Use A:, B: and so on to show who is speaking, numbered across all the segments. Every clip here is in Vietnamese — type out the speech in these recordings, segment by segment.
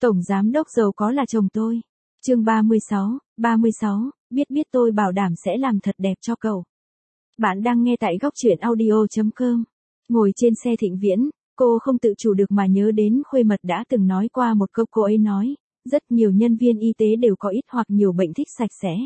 A: Tổng giám đốc giàu có là chồng tôi. Chương 36, biết tôi bảo đảm sẽ làm thật đẹp cho cậu. Bạn đang nghe tại góc truyện audio.com. Ngồi trên xe Thịnh Viễn, cô không tự chủ được mà nhớ đến Khuê Mật đã từng nói qua một câu. Cô ấy nói, rất nhiều nhân viên y tế đều có ít hoặc nhiều bệnh thích sạch sẽ.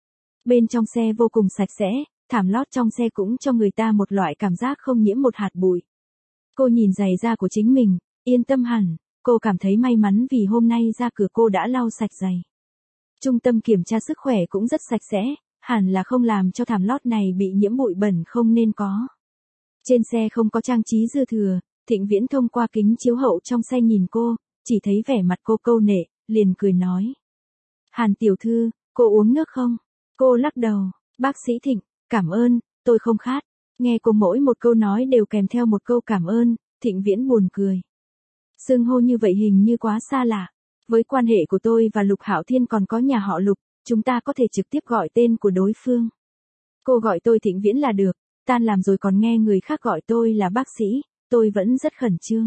A: Bên trong xe vô cùng sạch sẽ, thảm lót trong xe cũng cho người ta một loại cảm giác không nhiễm một hạt bụi. Cô nhìn giày da của chính mình, yên tâm hẳn, cô cảm thấy may mắn vì hôm nay ra cửa cô đã lau sạch giày. Trung tâm kiểm tra sức khỏe cũng rất sạch sẽ, hẳn là không làm cho thảm lót này bị nhiễm bụi bẩn không nên có. Trên xe không có trang trí dư thừa, Thịnh Viễn thông qua kính chiếu hậu trong xe nhìn cô, chỉ thấy vẻ mặt cô câu nệ, liền cười nói. Hàn tiểu thư, cô uống nước không? Cô lắc đầu, bác sĩ Thịnh, cảm ơn, tôi không khát. Nghe cô mỗi một câu nói đều kèm theo một câu cảm ơn, Thịnh Viễn buồn cười. Xưng hô như vậy hình như quá xa lạ. Với quan hệ của tôi và Lục Hạo Thiên còn có nhà họ Lục, chúng ta có thể trực tiếp gọi tên của đối phương. Cô gọi tôi Thịnh Viễn là được, tan làm rồi còn nghe người khác gọi tôi là bác sĩ, tôi vẫn rất khẩn trương.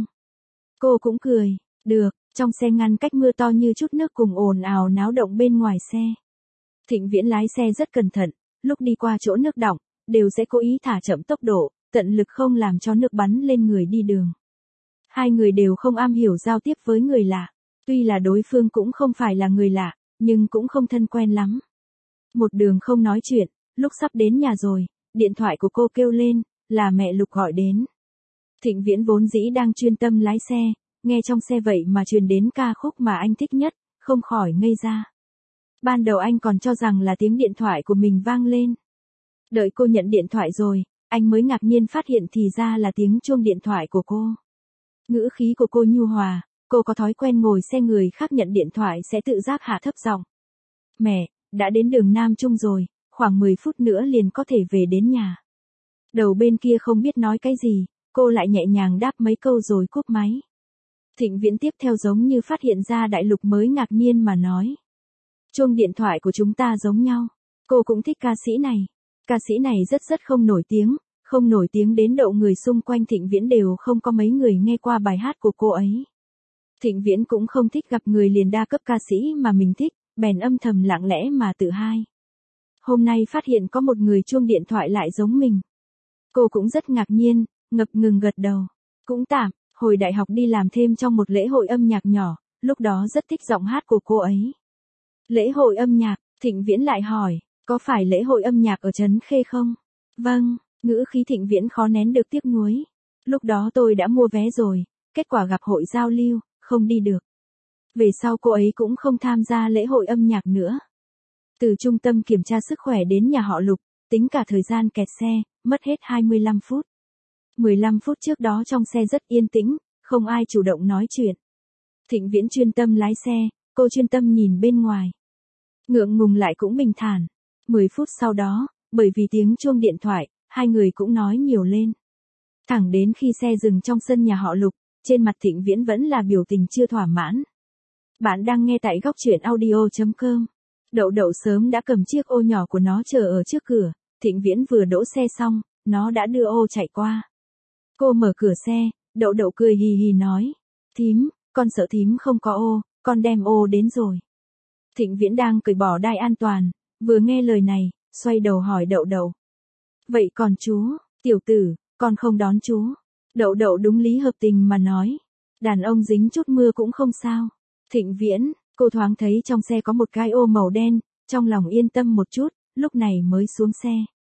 A: Cô cũng cười, được, trong xe ngăn cách mưa to như chút nước cùng ồn ào náo động bên ngoài xe. Thịnh Viễn lái xe rất cẩn thận, lúc đi qua chỗ nước đọng, đều sẽ cố ý thả chậm tốc độ, tận lực không làm cho nước bắn lên người đi đường. Hai người đều không am hiểu giao tiếp với người lạ. Tuy là đối phương cũng không phải là người lạ, nhưng cũng không thân quen lắm. Một đường không nói chuyện, lúc sắp đến nhà rồi, điện thoại của cô kêu lên, là mẹ Lục gọi đến. Thịnh Viễn vốn dĩ đang chuyên tâm lái xe, nghe trong xe vậy mà truyền đến ca khúc mà anh thích nhất, không khỏi ngây ra. Ban đầu anh còn cho rằng là tiếng điện thoại của mình vang lên. Đợi cô nhận điện thoại rồi, anh mới ngạc nhiên phát hiện thì ra là tiếng chuông điện thoại của cô. Ngữ khí của cô nhu hòa. Cô có thói quen ngồi xe người khác nhận điện thoại sẽ tự giác hạ thấp giọng. Mẹ, đã đến đường Nam Trung rồi, khoảng 10 phút nữa liền có thể về đến nhà. Đầu bên kia không biết nói cái gì, cô lại nhẹ nhàng đáp mấy câu rồi cúp máy. Thịnh Viễn tiếp theo giống như phát hiện ra đại lục mới ngạc nhiên mà nói. Chuông điện thoại của chúng ta giống nhau, cô cũng thích ca sĩ này. Ca sĩ này rất không nổi tiếng đến độ người xung quanh Thịnh Viễn đều không có mấy người nghe qua bài hát của cô ấy. Thịnh Viễn cũng không thích gặp người liền đa cấp ca sĩ mà mình thích, bèn âm thầm lặng lẽ mà tự hai. Hôm nay phát hiện có một người chuông điện thoại lại giống mình. Cô cũng rất ngạc nhiên, ngập ngừng gật đầu. Cũng tạm, hồi đại học đi làm thêm trong một lễ hội âm nhạc nhỏ, lúc đó rất thích giọng hát của cô ấy. Lễ hội âm nhạc, Thịnh Viễn lại hỏi, có phải lễ hội âm nhạc ở Trấn Khê không? Vâng, ngữ khí Thịnh Viễn khó nén được tiếc nuối. Lúc đó tôi đã mua vé rồi, kết quả gặp hội giao lưu. Không đi được. Về sau cô ấy cũng không tham gia lễ hội âm nhạc nữa. Từ trung tâm kiểm tra sức khỏe đến nhà họ Lục, tính cả thời gian kẹt xe, mất hết 25 phút. 15 phút trước đó trong xe rất yên tĩnh, không ai chủ động nói chuyện. Thịnh Viễn chuyên tâm lái xe, cô chuyên tâm nhìn bên ngoài. Ngượng ngùng lại cũng bình thản. 10 phút sau đó, bởi vì tiếng chuông điện thoại, hai người cũng nói nhiều lên. Thẳng đến khi xe dừng trong sân nhà họ Lục, trên mặt Thịnh Viễn vẫn là biểu tình chưa thỏa mãn. Bạn đang nghe tại góc truyện audio.com. Đậu đậu sớm đã cầm chiếc ô nhỏ của nó chờ ở trước cửa, Thịnh Viễn vừa đỗ xe xong, nó đã đưa ô chạy qua. Cô mở cửa xe, đậu đậu cười hì hì nói. Thím, con sợ thím không có ô, con đem ô đến rồi. Thịnh Viễn đang cởi bỏ đai an toàn, vừa nghe lời này, xoay đầu hỏi đậu đậu. Vậy còn chú, tiểu tử, con không đón chú. Đậu đậu đúng lý hợp tình mà nói. Đàn ông dính chút mưa cũng không sao. Thịnh Viễn, cô thoáng thấy trong xe có một cái ô màu đen, trong lòng yên tâm một chút, lúc này mới xuống xe.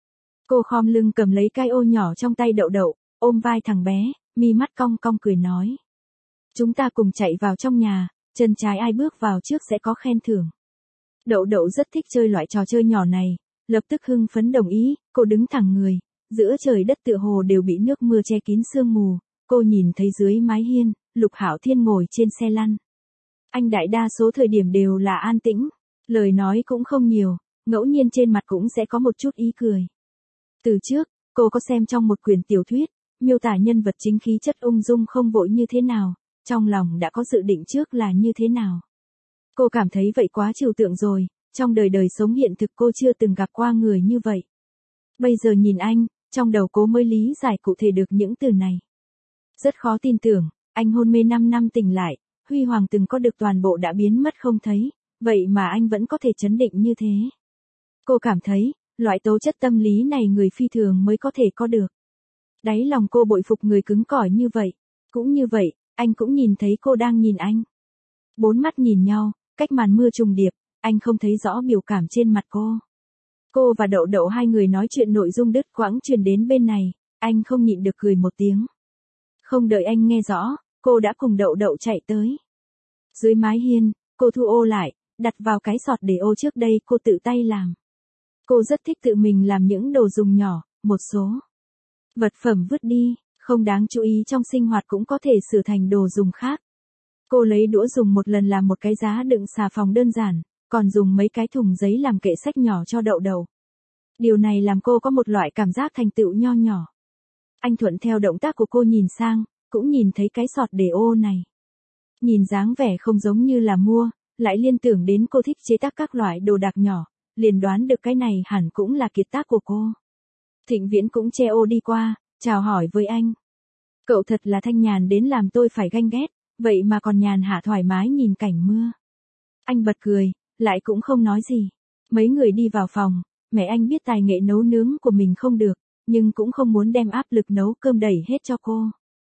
A: Cô khom lưng cầm lấy cái ô nhỏ trong tay đậu đậu, ôm vai thằng bé, mi mắt cong cong cười nói. Chúng ta cùng chạy vào trong nhà, chân trái ai bước vào trước sẽ có khen thưởng. Đậu đậu rất thích chơi loại trò chơi nhỏ này, lập tức hưng phấn đồng ý, cô đứng thẳng người. Giữa trời đất tựa hồ đều bị nước mưa che kín sương mù, cô nhìn thấy dưới mái hiên, Lục Hạo Thiên ngồi trên xe lăn. Anh đại đa số thời điểm đều là an tĩnh, lời nói cũng không nhiều, ngẫu nhiên trên mặt cũng sẽ có một chút ý cười. Từ trước, cô có xem trong một quyển tiểu thuyết, miêu tả nhân vật chính khí chất ung dung không vội như thế nào, trong lòng đã có dự định trước là như thế nào. Cô cảm thấy vậy quá trừu tượng rồi, trong đời sống hiện thực cô chưa từng gặp qua người như vậy. Bây giờ nhìn anh, trong đầu cô mới lý giải cụ thể được những từ này. Rất khó tin tưởng, anh hôn mê 5 năm tỉnh lại, huy hoàng từng có được toàn bộ đã biến mất không thấy, vậy mà anh vẫn có thể trấn định như thế. Cô cảm thấy, loại tố chất tâm lý này người phi thường mới có thể có được. Đáy lòng cô bội phục người cứng cỏi như vậy. Cũng như vậy, anh cũng nhìn thấy cô đang nhìn anh. Bốn mắt nhìn nhau, cách màn mưa trùng điệp, anh không thấy rõ biểu cảm trên mặt cô. Cô và Đậu Đậu hai người nói chuyện nội dung đứt quãng truyền đến bên này, anh không nhịn được cười một tiếng. Không đợi anh nghe rõ, cô đã cùng Đậu Đậu chạy tới. Dưới mái hiên, cô thu ô lại, đặt vào cái sọt để ô trước đây cô tự tay làm. Cô rất thích tự mình làm những đồ dùng nhỏ, một số vật phẩm vứt đi, không đáng chú ý trong sinh hoạt cũng có thể sửa thành đồ dùng khác. Cô lấy đũa dùng một lần làm một cái giá đựng xà phòng đơn giản, còn dùng mấy cái thùng giấy làm kệ sách nhỏ cho Đậu Đậu. Điều này làm cô có một loại cảm giác thành tựu nho nhỏ. Anh thuận theo động tác của cô nhìn sang, cũng nhìn thấy cái sọt để ô này. Nhìn dáng vẻ không giống như là mua, lại liên tưởng đến cô thích chế tác các loại đồ đạc nhỏ, liền đoán được cái này hẳn cũng là kiệt tác của cô. Thịnh Viễn cũng che ô đi qua, chào hỏi với anh. Cậu thật là thanh nhàn đến làm tôi phải ganh ghét, vậy mà còn nhàn hạ thoải mái nhìn cảnh mưa. Anh bật cười, lại cũng không nói gì. Mấy người đi vào phòng, mẹ anh biết tài nghệ nấu nướng của mình không được, nhưng cũng không muốn đem áp lực nấu cơm đẩy hết cho cô.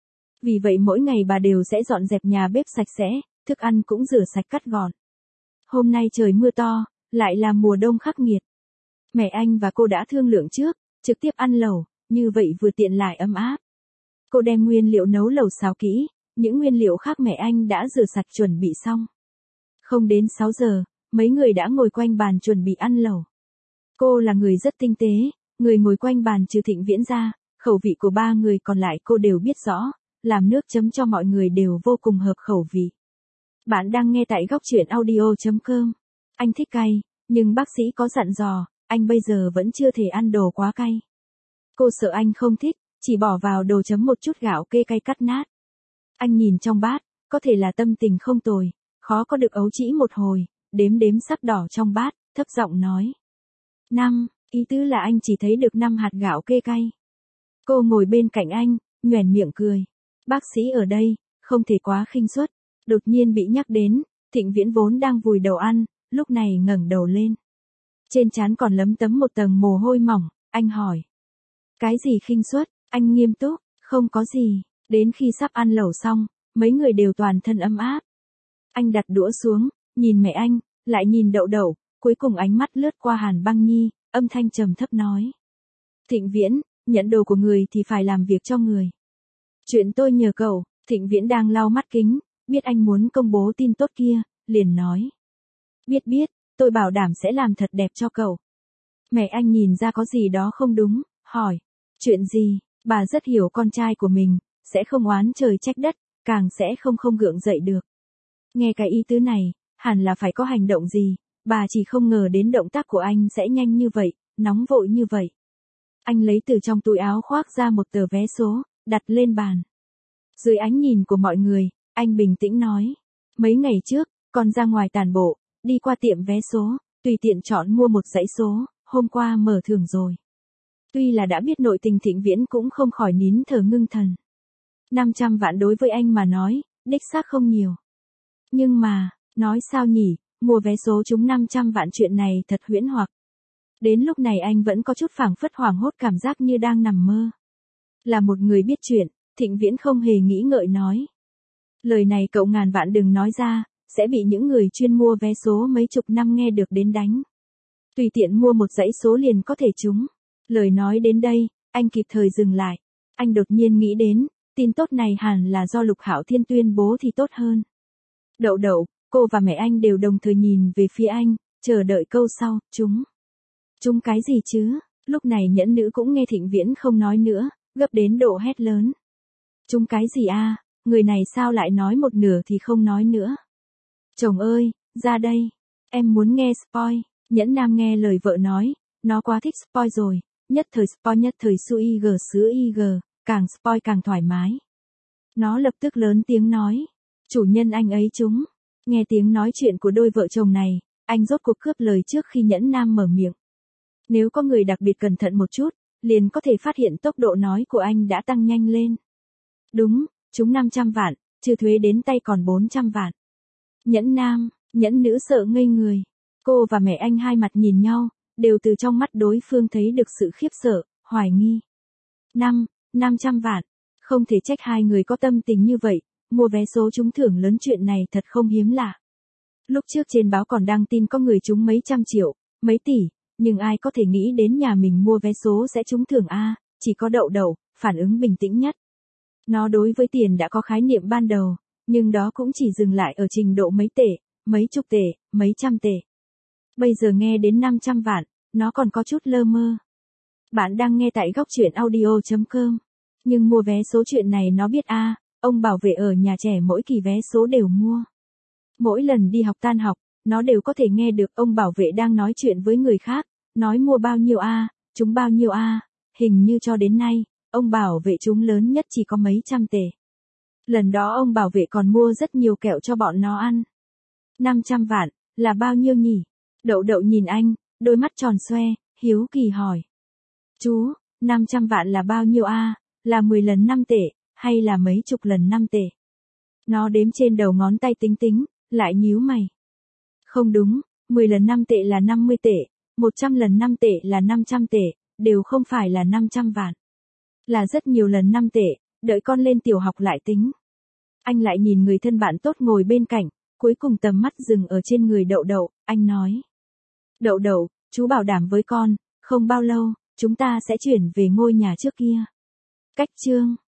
A: Vì vậy mỗi ngày bà đều sẽ dọn dẹp nhà bếp sạch sẽ, thức ăn cũng rửa sạch cắt gọn. Hôm nay trời mưa to, lại là mùa đông khắc nghiệt. Mẹ anh và cô đã thương lượng trước, trực tiếp ăn lẩu, như vậy vừa tiện lại ấm áp. Cô đem nguyên liệu nấu lẩu xào kỹ, những nguyên liệu khác mẹ anh đã rửa sạch chuẩn bị xong. Không đến 6 giờ, mấy người đã ngồi quanh bàn chuẩn bị ăn lẩu. Cô là người rất tinh tế, người ngồi quanh bàn trừ Thịnh Viễn ra, khẩu vị của ba người còn lại cô đều biết rõ, làm nước chấm cho mọi người đều vô cùng hợp khẩu vị. Bạn đang nghe tại góc truyện audio.com. Anh thích cay, nhưng bác sĩ có dặn dò, anh bây giờ vẫn chưa thể ăn đồ quá cay. Cô sợ anh không thích, chỉ bỏ vào đồ chấm một chút gạo kê cay cắt nát. Anh nhìn trong bát, có thể là tâm tình không tồi, khó có được ấu trĩ một hồi, đếm đếm sắc đỏ trong bát, thấp giọng nói. 5, ý tứ là anh chỉ thấy được 5 hạt gạo kê cay. Cô ngồi bên cạnh anh, nhoẻn miệng cười. Bác sĩ ở đây, không thể quá khinh suất. Đột nhiên bị nhắc đến, Thịnh Viễn vốn đang vùi đầu ăn, lúc này ngẩng đầu lên. Trên trán còn lấm tấm một tầng mồ hôi mỏng, anh hỏi. Cái gì khinh suất? Anh nghiêm túc, không có gì. Đến khi sắp ăn lẩu xong, mấy người đều toàn thân ấm áp. Anh đặt đũa xuống, nhìn mẹ anh, lại nhìn Đậu Đậu, cuối cùng ánh mắt lướt qua Hàn Băng Nhi, âm thanh trầm thấp nói. Thịnh Viễn, nhận đồ của người thì phải làm việc cho người. Chuyện tôi nhờ cậu, Thịnh Viễn đang lau mắt kính, biết anh muốn công bố tin tốt kia, liền nói. Biết, tôi bảo đảm sẽ làm thật đẹp cho cậu. Mẹ anh nhìn ra có gì đó không đúng, hỏi. Chuyện gì? Bà rất hiểu con trai của mình, sẽ không oán trời trách đất, càng sẽ không gượng dậy được. Nghe cái ý tứ này, hẳn là phải có hành động gì, bà chỉ không ngờ đến động tác của anh sẽ nhanh như vậy, nóng vội như vậy. Anh lấy từ trong túi áo khoác ra một tờ vé số, đặt lên bàn. Dưới ánh nhìn của mọi người, anh bình tĩnh nói. Mấy ngày trước, con ra ngoài tản bộ, đi qua tiệm vé số, tùy tiện chọn mua một dãy số, hôm qua mở thưởng rồi. Tuy là đã biết nội tình Thịnh Viễn cũng không khỏi nín thở ngưng thần. 500 vạn đối với anh mà nói, đích xác không nhiều. Nhưng mà, nói sao nhỉ, mua vé số trúng 500 vạn chuyện này thật huyễn hoặc. Đến lúc này anh vẫn có chút phảng phất hoảng hốt cảm giác như đang nằm mơ. Là một người biết chuyện, Thịnh Viễn không hề nghĩ ngợi nói. Lời này cậu ngàn vạn đừng nói ra, sẽ bị những người chuyên mua vé số mấy chục năm nghe được đến đánh. Tùy tiện mua một dãy số liền có thể trúng. Lời nói đến đây, anh kịp thời dừng lại. Anh đột nhiên nghĩ đến, tin tốt này hẳn là do Lục Hạo Thiên tuyên bố thì tốt hơn. Đậu Đậu, cô và mẹ anh đều đồng thời nhìn về phía anh, chờ đợi câu sau, Chúng cái gì chứ? Lúc này nhẫn nữ cũng nghe Thịnh Viễn không nói nữa, gấp đến độ hét lớn. Chúng cái gì a? Người này sao lại nói một nửa thì không nói nữa? Chồng ơi, ra đây. Em muốn nghe spoil. Nhẫn nam nghe lời vợ nói, nó quá thích spoil rồi. Nhất thời spoil nhất thời su IG sứa IG, càng spoil càng thoải mái. Nó lập tức lớn tiếng nói. Chủ nhân anh ấy chúng. Nghe tiếng nói chuyện của đôi vợ chồng này, anh rốt cuộc cướp lời trước khi nhẫn nam mở miệng. Nếu có người đặc biệt cẩn thận một chút, liền có thể phát hiện tốc độ nói của anh đã tăng nhanh lên. Đúng, chúng 500 vạn, trừ thuế đến tay còn 400 vạn. Nhẫn nam, nhẫn nữ sợ ngây người. Cô và mẹ anh hai mặt nhìn nhau, đều từ trong mắt đối phương thấy được sự khiếp sợ, hoài nghi. 500 vạn. Không thể trách hai người có tâm tình như vậy, mua vé số trúng thưởng lớn chuyện này thật không hiếm lạ. Lúc trước trên báo còn đăng tin có người trúng mấy trăm triệu, mấy tỷ, nhưng ai có thể nghĩ đến nhà mình mua vé số sẽ trúng thưởng a, chỉ có Đậu Đậu, phản ứng bình tĩnh nhất. Nó đối với tiền đã có khái niệm ban đầu, nhưng đó cũng chỉ dừng lại ở trình độ mấy tệ, mấy chục tệ, mấy trăm tệ. Bây giờ nghe đến 500 vạn, nó còn có chút lơ mơ. Bạn đang nghe tại góc truyện audio.com. Nhưng mua vé số chuyện này nó biết a, ông bảo vệ ở nhà trẻ mỗi kỳ vé số đều mua. Mỗi lần đi học tan học, nó đều có thể nghe được ông bảo vệ đang nói chuyện với người khác, nói mua bao nhiêu a, chúng bao nhiêu a, hình như cho đến nay, ông bảo vệ chúng lớn nhất chỉ có mấy trăm tệ. Lần đó ông bảo vệ còn mua rất nhiều kẹo cho bọn nó ăn. 500 vạn, là bao nhiêu nhỉ? Đậu Đậu nhìn anh, đôi mắt tròn xoe, hiếu kỳ hỏi. Chú, 500 vạn là bao nhiêu a? Là 10 lần 5 tệ, hay là mấy chục lần 5 tệ? Nó đếm trên đầu ngón tay tính tính, lại nhíu mày. Không đúng, 10 lần 5 tệ là 50 tệ, 100 lần 5 tệ là 500 tệ, đều không phải là 500 vạn. Là rất nhiều lần 5 tệ, đợi con lên tiểu học lại tính. Anh lại nhìn người thân bạn tốt ngồi bên cạnh, cuối cùng tầm mắt dừng ở trên người Đậu Đậu, anh nói. Đậu Đậu, chú bảo đảm với con, không bao lâu, chúng ta sẽ chuyển về ngôi nhà trước kia. Cách chương